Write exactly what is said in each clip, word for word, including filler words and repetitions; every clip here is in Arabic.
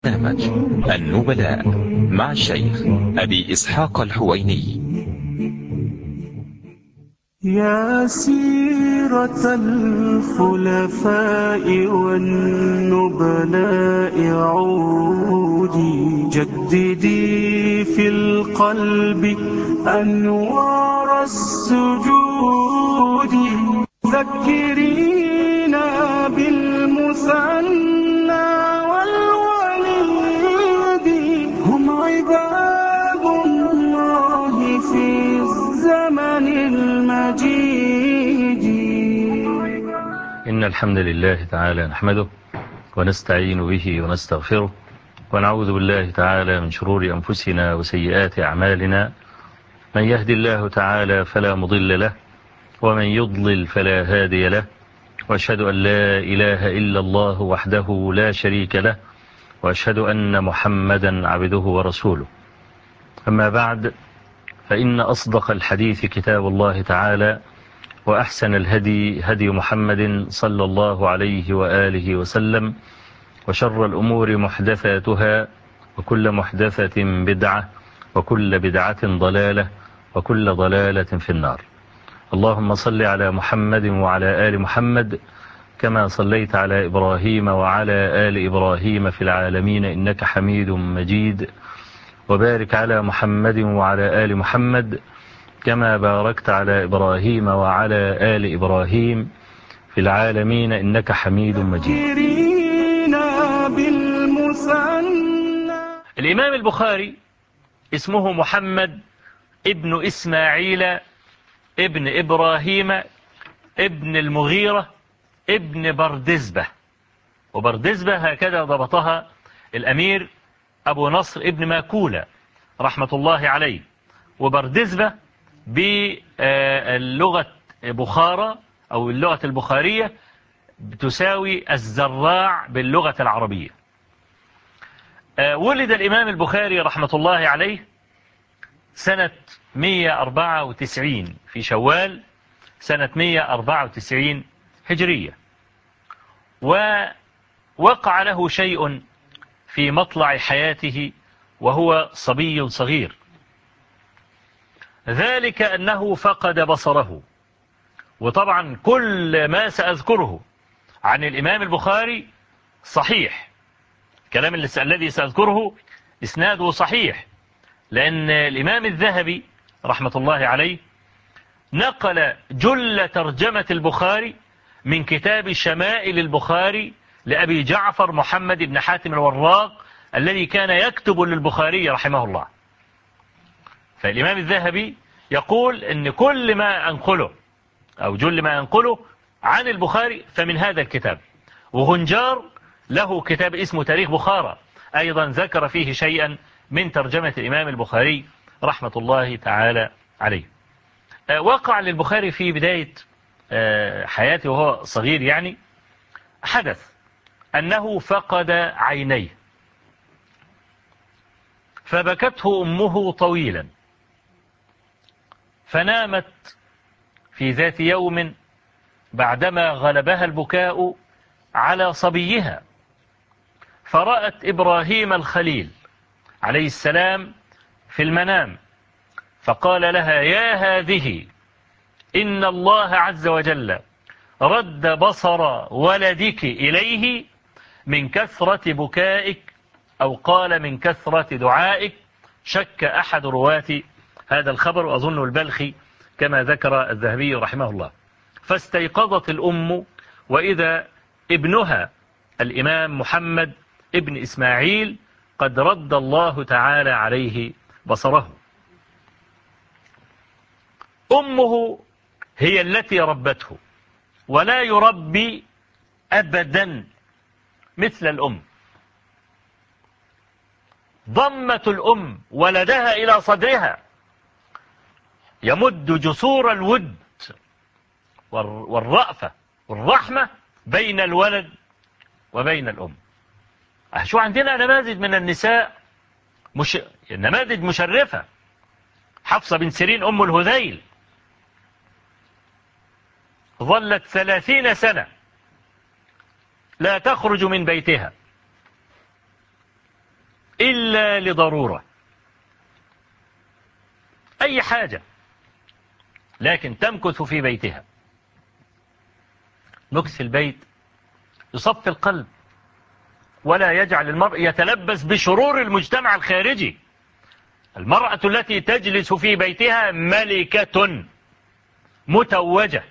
برنامج النبلاء مع الشيخ أبي إسحاق الحويني. يا سيرة الخلفاء والنبلاء عودي، جددي في القلب أنوار السجود، ذكرينا بالمثنى والوليد، هم عباد الله في الزمن المجيد. إن الحمد لله تعالى نحمده ونستعين به ونستغفره، ونعوذ بالله تعالى من شرور أنفسنا وسيئات أعمالنا. من يهدي الله تعالى فلا مضل له، ومن يضلل فلا هادي له، وأشهد أن لا إله إلا الله وحده لا شريك له، وأشهد أن محمدا عبده ورسوله. أما بعد، فإن أصدق الحديث كتاب الله تعالى، وأحسن الهدي هدي محمد صلى الله عليه وآله وسلم، وشر الأمور محدثاتها، وكل محدثة بدعة، وكل بدعة ضلالة، وكل ضلالة في النار. اللهم صل على محمد وعلى آل محمد كما صليت على إبراهيم وعلى آل إبراهيم في العالمين إنك حميد مجيد، وبارك على محمد وعلى آل محمد كما باركت على إبراهيم وعلى آل إبراهيم في العالمين إنك حميد مجيد. الإمام البخاري اسمه محمد ابن إسماعيل ابن إبراهيم ابن المغيرة ابن بردزبة، وبردزبة هكذا ضبطها الأمير أبو نصر ابن ماكولة رحمة الله عليه. وبردزبة باللغة بخارى أو اللغة البخارية تساوي الزراع باللغة العربية. ولد الإمام البخاري رحمة الله عليه سنة مئة وأربعة وتسعين في شوال سنة مئة وأربعة وتسعين هجرية، ووقع له شيء في مطلع حياته وهو صبي صغير، ذلك أنه فقد بصره. وطبعا كل ما سأذكره عن الإمام البخاري صحيح، الكلام الذي سأذكره إسناده صحيح، لأن الإمام الذهبي رحمة الله عليه نقل جل ترجمة البخاري من كتاب شمائل البخاري لأبي جعفر محمد بن حاتم الوراق الذي كان يكتب للبخاري رحمه الله. فالإمام الذهبي يقول إن كل ما أنقله أو جل ما أنقله عن البخاري فمن هذا الكتاب. وغنجار له كتاب اسمه تاريخ بخارى أيضا ذكر فيه شيئا من ترجمة الإمام البخاري رحمة الله تعالى عليه. وقع للبخاري في بداية حياته وهو صغير يعني حدث أنه فقد عينيه، فبكته أمه طويلا، فنامت في ذات يوم بعدما غلبها البكاء على صبيها، فرأت إبراهيم الخليل عليه السلام في المنام، فقال لها: يا هذه، إن الله عز وجل رد بصر ولدك إليه من كثرة بكائك، أو قال من كثرة دعائك. شك أحد رواة هذا الخبر وأظن البلخي كما ذكر الذهبي رحمه الله. فاستيقظت الأم وإذا ابنها الإمام محمد ابن إسماعيل قد رد الله تعالى عليه بصره. أمه هي التي ربته، ولا يربي أبدا مثل الأم. ضمت الأم ولدها إلى صدرها، يمد جسور الود والرأفة والرحمة بين الولد وبين الأم. شو عندنا نماذج من النساء مش... نماذج مشرفة. حفصة بن سيرين أم الهذيل ظلت ثلاثين سنة لا تخرج من بيتها، إلا لضرورة، أي حاجة، لكن تمكث في بيتها. مكث في البيت يصفي القلب، ولا يجعل المرء يتلبس بشرور المجتمع الخارجي. المرأة التي تجلس في بيتها ملكة متوجة،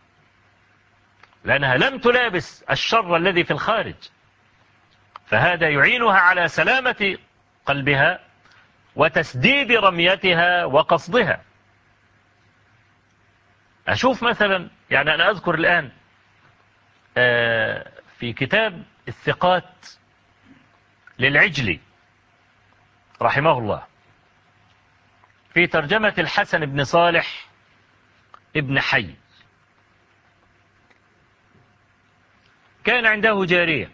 لأنها لم تلابس الشر الذي في الخارج، فهذا يعينها على سلامة قلبها وتسديد رميتها وقصدها. أشوف مثلا، يعني أنا أذكر الآن في كتاب الثقات للعجلي رحمه الله، في ترجمة الحسن بن صالح ابن حي، كان عنده جارية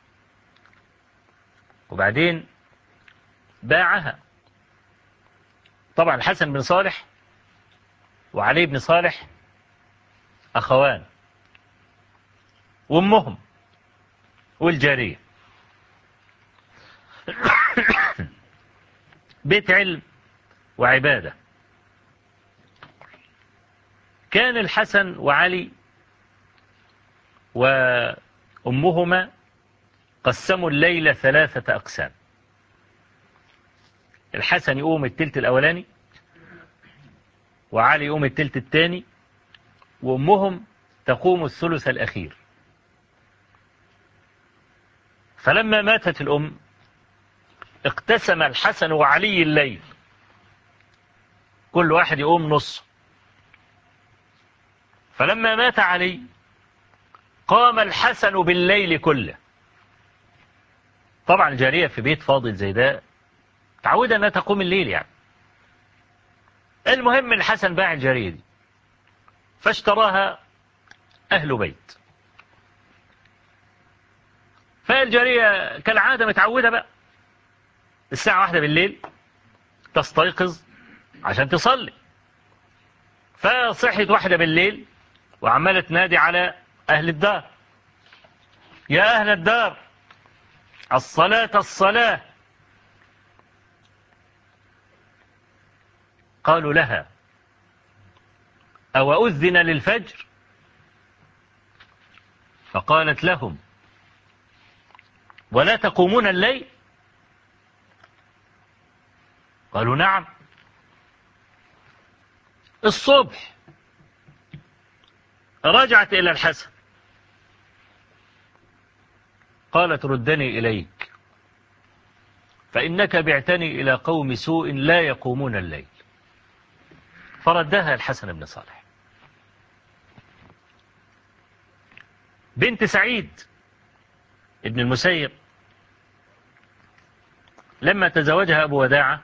وبعدين باعها. طبعا الحسن بن صالح وعلي بن صالح أخوان، وأمهم والجارية بيت علم وعبادة. كان الحسن وعلي وأمهما قسموا الليل ثلاثة أقسام. الحسن يقوم التلت الأولاني، وعلي يقوم التلت الثاني، وأمهم تقوم الثلث الأخير. فلما ماتت الأم اقتسم الحسن وعلي الليل، كل واحد يقوم نص. فلما مات علي قام الحسن بالليل كله. طبعا الجارية في بيت فاضل زي ده تعودة أنها تقوم الليل يعني. المهم الحسن باع الجارية دي فاشتراها أهل بيت. فالجارية كالعادة متعودة بقى الساعة واحدة بالليل تستيقظ عشان تصلي. فصحت واحدة بالليل وعمالة تنادي على أهل الدار: يا أهل الدار الصلاة الصلاة. قالوا لها: أو أذن للفجر؟ فقالت لهم: ولا تقومون الليل؟ قالوا: نعم. الصبح رجعت إلى الحسن قالت: ردني إليك، فإنك بعتني إلى قوم سوء لا يقومون الليل. فردها الحسن بن صالح. بنت سعيد ابن المسيب لما تزوجها أبو وداعة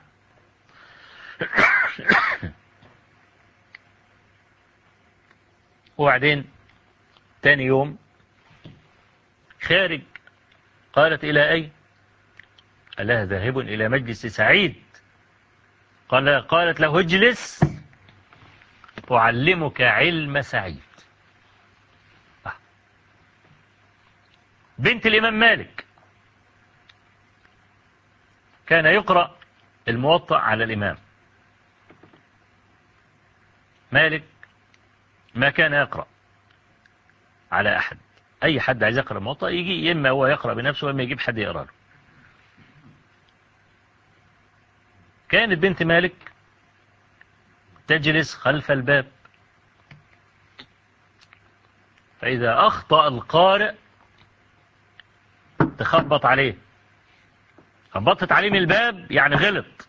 وبعدين تاني يوم خارج، قالت: إلى أين؟ قال لها: ذاهب إلى مجلس سعيد. قال قالت له: اجلس أعلمك علم سعيد. بنت الإمام مالك كان يقرأ الموطأ على الإمام مالك، ما كان يقرأ على أحد. أي حد عايز يقرأ الموطأ يجي، إما هو يقرأ بنفسه وإما يجيب حد يقرأ له. كانت بنت مالك تجلس خلف الباب، فإذا أخطأ القارئ تخبط عليه. خبطت عليه من الباب يعني غلط،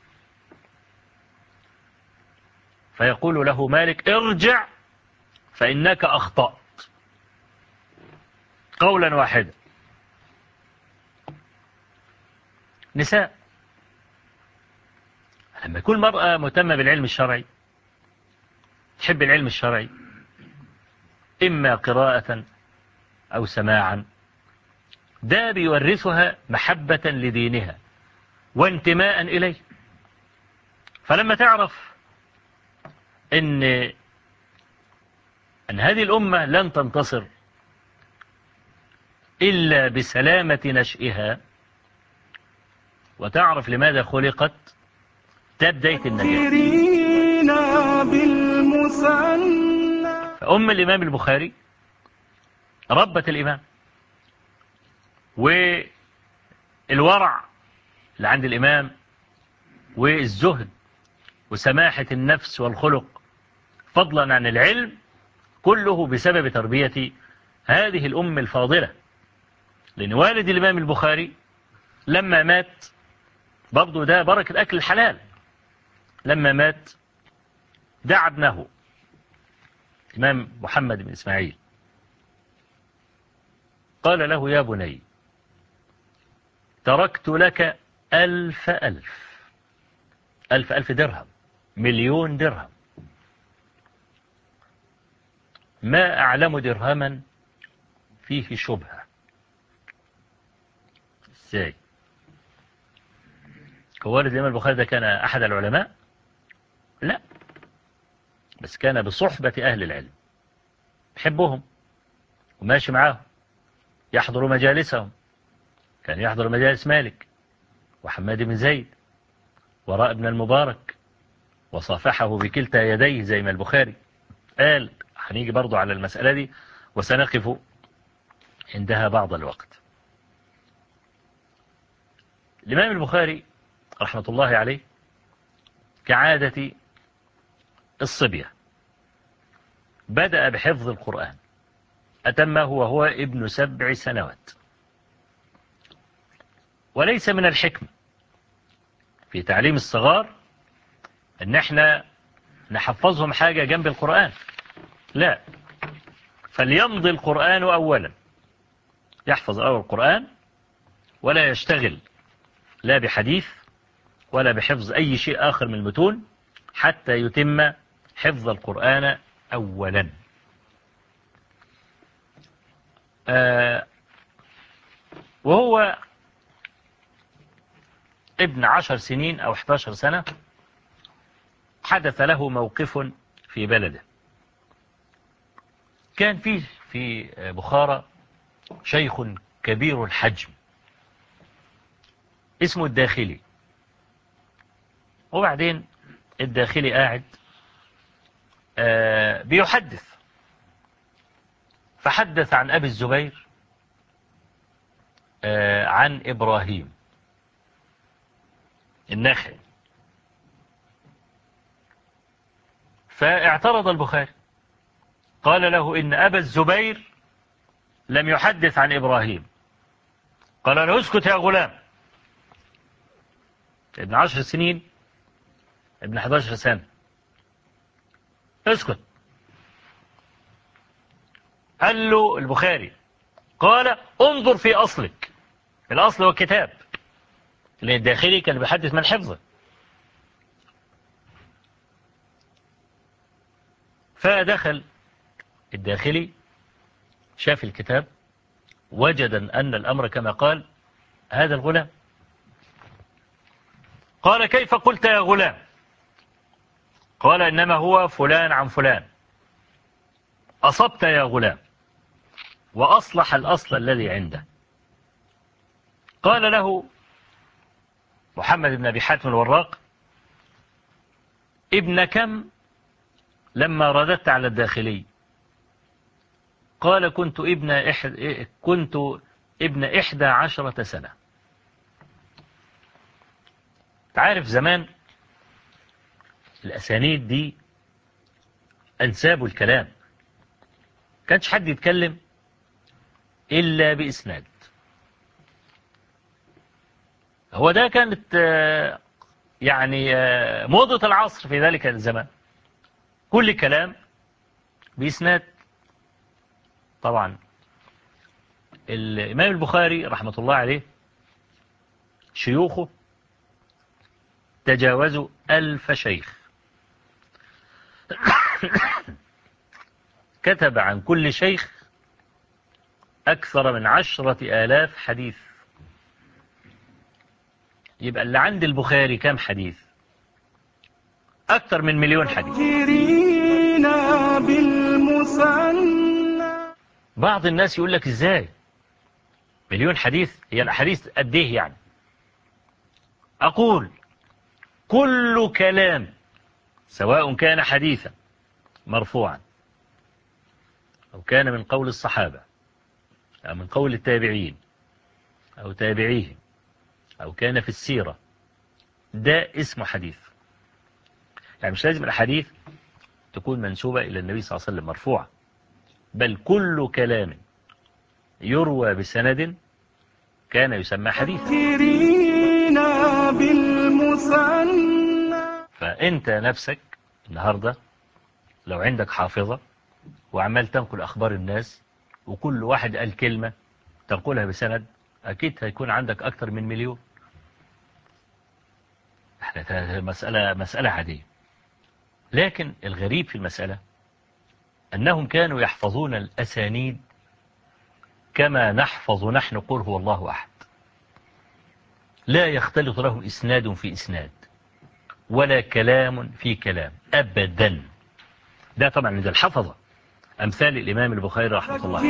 فيقول له مالك: ارجع فإنك أخطأت، قولا واحدا. نساء لما يكون مرأة مهتمة بالعلم الشرعي، تحب العلم الشرعي إما قراءة أو سماعا، ده بيورثها محبة لدينها وانتماء إليه. فلما تعرف إن أن هذه الأمة لن تنتصر إلا بسلامة نشئها، وتعرف لماذا خلقت، ده بداية النجاة. فأم الإمام البخاري ربت الإمام، والورع اللي عند الإمام والزهد وسماحة النفس والخلق فضلا عن العلم كله بسبب تربية هذه الأم الفاضلة. لأن والد الإمام البخاري لما مات، برضو ده بركة أكل الحلال، لما مات دعا ابنه الإمام محمد بن إسماعيل، قال له: يا بني، تركت لك ألف ألف ألف ألف درهم، مليون درهم، ما أعلم درهما فيه شبهة. ازاي؟ هو والد الإمام البخاري ده كان أحد العلماء؟ لا، بس كان بصحبة أهل العلم، يحبهم وماشي معاهم، يحضر مجالسهم، كان يحضر مجالس مالك وحماد بن زيد وراء ابن المبارك، وصافحه بكلتا يديه زي ما البخاري قال. هنيجي برضو على المسألة دي وسنقف عندها بعض الوقت. الإمام البخاري رحمة الله عليه كعادة الصبية بدأ بحفظ القرآن، أتمه وهو ابن سبع سنوات. وليس من الحكم في تعليم الصغار ان احنا نحفظهم حاجة جنب القرآن، لا، فليمضي القرآن أولا، يحفظ أول القرآن ولا يشتغل لا بحديث ولا بحفظ أي شيء آخر من المتون حتى يتم حفظ القرآن أولا. آه وهو ابن عشر سنين أو احداشر سنة حدث له موقف في بلده. كان فيه في بخارى شيخ كبير الحجم اسمه الداخلي، وبعدين الداخلي قاعد آه بيحدث، فحدث عن أبي الزبير آه عن إبراهيم النخعي، فاعترض البخاري، قال له: إن أبا الزبير لم يحدث عن إبراهيم. قال له: اسكت يا غلام، ابن عشر سنين، ابن حداشر سنة، اسكت. قال له البخاري، قال: انظر في أصلك، الأصل هو الكتاب، لأن الداخلي كان بيحدث من حفظه. فدخل الداخلي شاف الكتاب، وجد أن الأمر كما قال هذا الغلام. قال: كيف قلت يا غلام؟ قال: إنما هو فلان عن فلان. أصبت يا غلام، وأصلح الأصل الذي عنده. قال له محمد بن أبي حاتم الوراق: ابن كم لما رددت على الداخلي؟ قال: كنت ابن إحد كنت ابن إحدى عشرة سنة. تعرف زمان الأسانيد دي أنساب الكلام، كانش حد يتكلم إلا بإسناد. هو ده كانت يعني موضة العصر في ذلك الزمان، كل كلام بإسناد. طبعا الإمام البخاري رحمة الله عليه شيوخه تجاوزوا ألف شيخ، كتب عن كل شيخ أكثر من عشرة آلاف حديث. يبقى اللي عند البخاري كام حديث؟ أكثر من مليون حديث. بعض الناس يقول لك إزاي مليون حديث؟ هي الأحاديث قد إيه يعني؟ أقول كل كلام سواء كان حديثا مرفوعا أو كان من قول الصحابة أو من قول التابعين أو تابعيهم أو كان في السيرة، ده اسمه حديث. يعني مش لازم الحديث تكون منسوبة إلى النبي صلى الله عليه وسلم مرفوعة، بل كل كلام يروى بسند كان يسمى حديثا. فأنت نفسك النهاردة لو عندك حافظة وعمال تنقل أخبار الناس وكل واحد قال كلمة تنقلها بسند، أكيد هيكون عندك أكثر من مليون. احنا مسألة مسألة عادية، لكن الغريب في المسألة أنهم كانوا يحفظون الأسانيد كما نحفظ نحن قل هو الله أحد، لا يختلط لهم إسناد في إسناد ولا كلام في كلام أبدا. ده طبعا من الحفظة أمثال الإمام البخاري رحمه الله.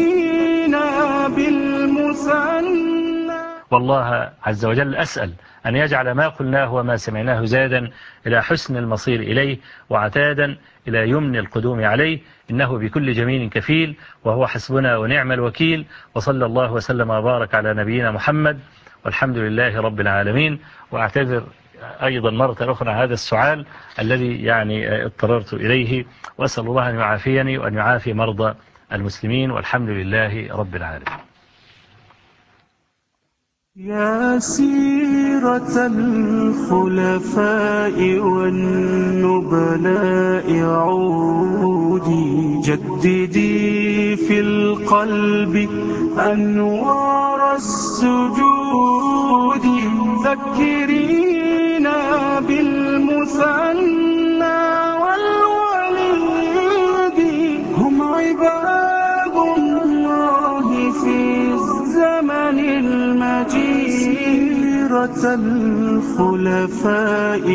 والله عز وجل أسأل أن يجعل ما قلناه وما سمعناه زادا إلى حسن المصير إليه وعتادا إلى يمن القدوم عليه، إنه بكل جميل كفيل وهو حسبنا ونعم الوكيل. وصلى الله وسلم وبارك على نبينا محمد والحمد لله رب العالمين. وأعتذر أيضا مرة أخرى هذا السؤال الذي يعني اضطررت إليه، وأسأل الله أن يعافيني وأن يعافي مرضى المسلمين والحمد لله رب العالمين. يا سيرة الخلفاء والنبلاء عودي، جددي في القلب أنوار السجود، ذكرينا بالمثنى والوليد، هم عباد الله في الزمن المجيد. سيرة الخلفاء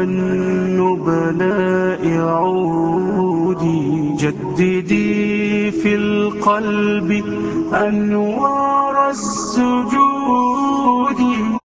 والنبلاء عودي، جددي في القلب أنوار السجود.